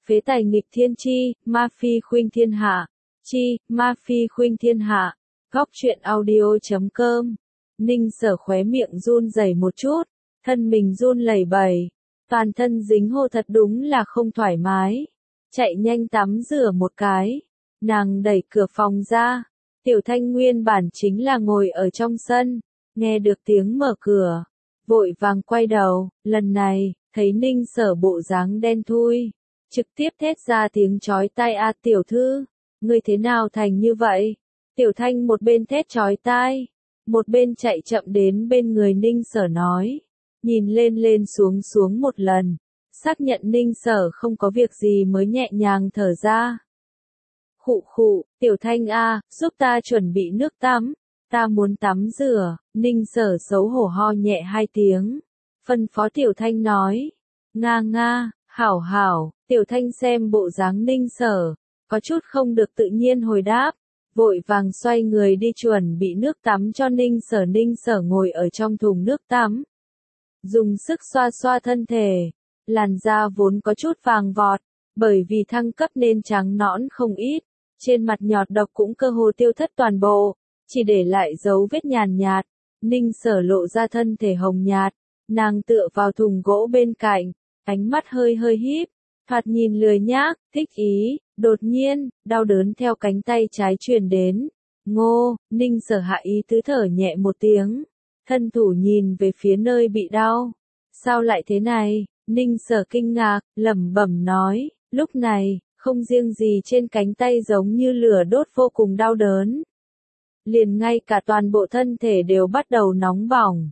Phế tài nghịch thiên chi, ma phi khuynh thiên hạ. Chi, ma phi khuynh thiên hạ. Góc truyện audio.com. Ninh Sở khóe miệng run rẩy một chút, thân mình run lẩy bẩy, toàn thân dính hô thật đúng là không thoải mái. Chạy nhanh tắm rửa một cái, nàng đẩy cửa phòng ra, Tiểu Thanh nguyên bản chính là ngồi ở trong sân, nghe được tiếng mở cửa, vội vàng quay đầu, lần này, thấy Ninh Sở bộ dáng đen thui, trực tiếp thét ra tiếng chói tai a tiểu thư, ngươi thế nào thành như vậy? Tiểu Thanh một bên thét chói tai, một bên chạy chậm đến bên người Ninh Sở nói, nhìn lên lên xuống xuống một lần, xác nhận Ninh Sở không có việc gì mới nhẹ nhàng thở ra. Khụ khụ, Tiểu Thanh a, giúp ta chuẩn bị nước tắm, ta muốn tắm rửa. Ninh Sở xấu hổ ho nhẹ hai tiếng, phân phó Tiểu Thanh nói, nga nga, hảo hảo. Tiểu Thanh xem bộ dáng Ninh Sở, có chút không được tự nhiên hồi đáp, vội vàng xoay người đi chuẩn bị nước tắm cho Ninh Sở. Ninh Sở ngồi ở trong thùng nước tắm, dùng sức xoa xoa thân thể, làn da vốn có chút vàng vọt, bởi vì thăng cấp nên trắng nõn không ít, trên mặt nhọt độc cũng cơ hồ tiêu thất toàn bộ, chỉ để lại dấu vết nhàn nhạt. Ninh Sở lộ ra thân thể hồng nhạt, nàng tựa vào thùng gỗ bên cạnh, ánh mắt hơi hơi híp, thoạt nhìn lười nhác, thích ý. Đột nhiên, đau đớn theo cánh tay trái truyền đến. Ngô, Ninh Sở hạ ý tứ thở nhẹ một tiếng, thân thủ nhìn về phía nơi bị đau. Sao lại thế này? Ninh Sở kinh ngạc, lẩm bẩm nói, lúc này, không riêng gì trên cánh tay giống như lửa đốt vô cùng đau đớn. Liền ngay cả toàn bộ thân thể đều bắt đầu nóng bỏng.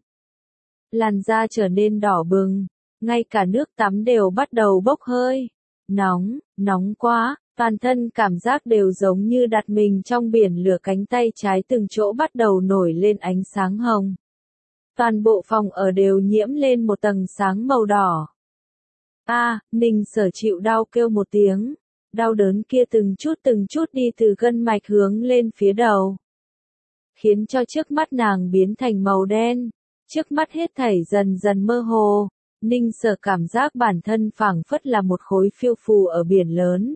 Làn da trở nên đỏ bừng, ngay cả nước tắm đều bắt đầu bốc hơi. Nóng, nóng quá, toàn thân cảm giác đều giống như đặt mình trong biển lửa, cánh tay trái từng chỗ bắt đầu nổi lên ánh sáng hồng. Toàn bộ phòng ở đều nhiễm lên một tầng sáng màu đỏ. Ninh Sở chịu đau kêu một tiếng, đau đớn kia từng chút đi từ gân mạch hướng lên phía đầu, khiến cho trước mắt nàng biến thành màu đen, trước mắt hết thảy dần dần mơ hồ. Ninh Sở cảm giác bản thân phảng phất là một khối phiêu phù ở biển lớn.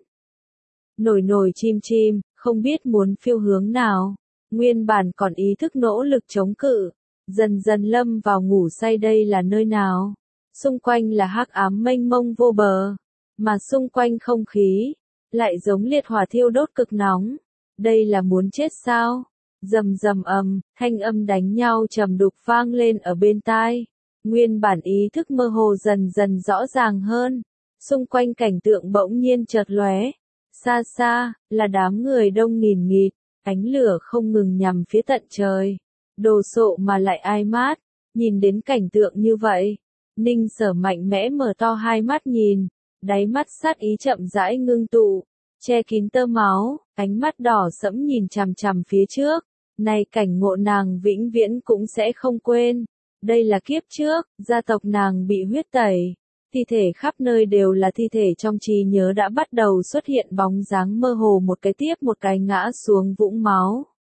Nổi nổi chim chim, không biết muốn phiêu hướng nào, nguyên bản còn ý thức nỗ lực chống cự, dần dần lâm vào ngủ say. Đây là nơi nào? Xung quanh là hắc ám mênh mông vô bờ, mà xung quanh không khí lại giống liệt hỏa thiêu đốt cực nóng. Đây là muốn chết sao? Rầm rầm thanh âm đánh nhau trầm đục vang lên ở bên tai. Nguyên bản ý thức mơ hồ dần dần rõ ràng hơn, xung quanh cảnh tượng bỗng nhiên chợt lóe. Xa xa, là đám người đông nghìn nghịt, ánh lửa không ngừng nhằm phía tận trời. Đồ sộ mà lại ai mát, nhìn đến cảnh tượng như vậy. Ninh Sở mạnh mẽ mở to hai mắt nhìn, đáy mắt sát ý chậm rãi ngưng tụ, che kín tơ máu, ánh mắt đỏ sẫm nhìn chằm chằm phía trước. Này cảnh ngộ nàng vĩnh viễn cũng sẽ không quên. Đây là kiếp trước, gia tộc nàng bị huyết tẩy, thi thể khắp nơi đều là thi thể, trong trí nhớ đã bắt đầu xuất hiện bóng dáng mơ hồ, một cái tiếp một cái ngã xuống vũng máu.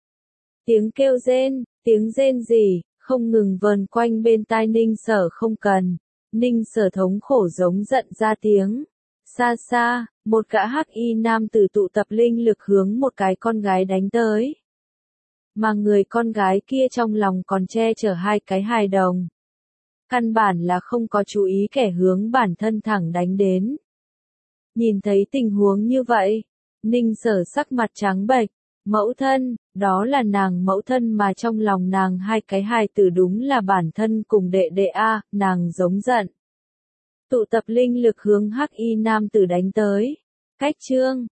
Tiếng kêu rên, tiếng rên rỉ, không ngừng vờn quanh bên tai Ninh Sở. Không cần. Ninh Sở thống khổ giống giận ra tiếng. Xa xa, một gã hắc y nam tử tụ tập linh lực hướng một cái con gái đánh tới. Mà người con gái kia trong lòng còn che chở hai cái hài đồng. Căn bản là không có chú ý kẻ hướng bản thân thẳng đánh đến. Nhìn thấy tình huống như vậy, Ninh Sở sắc mặt trắng bệch. Mẫu thân, đó là nàng mẫu thân mà trong lòng nàng hai cái hài tử đúng là bản thân cùng đệ đệ a. Nàng giống giận, tụ tập linh lực hướng hắc y nam tử đánh tới. Cách chương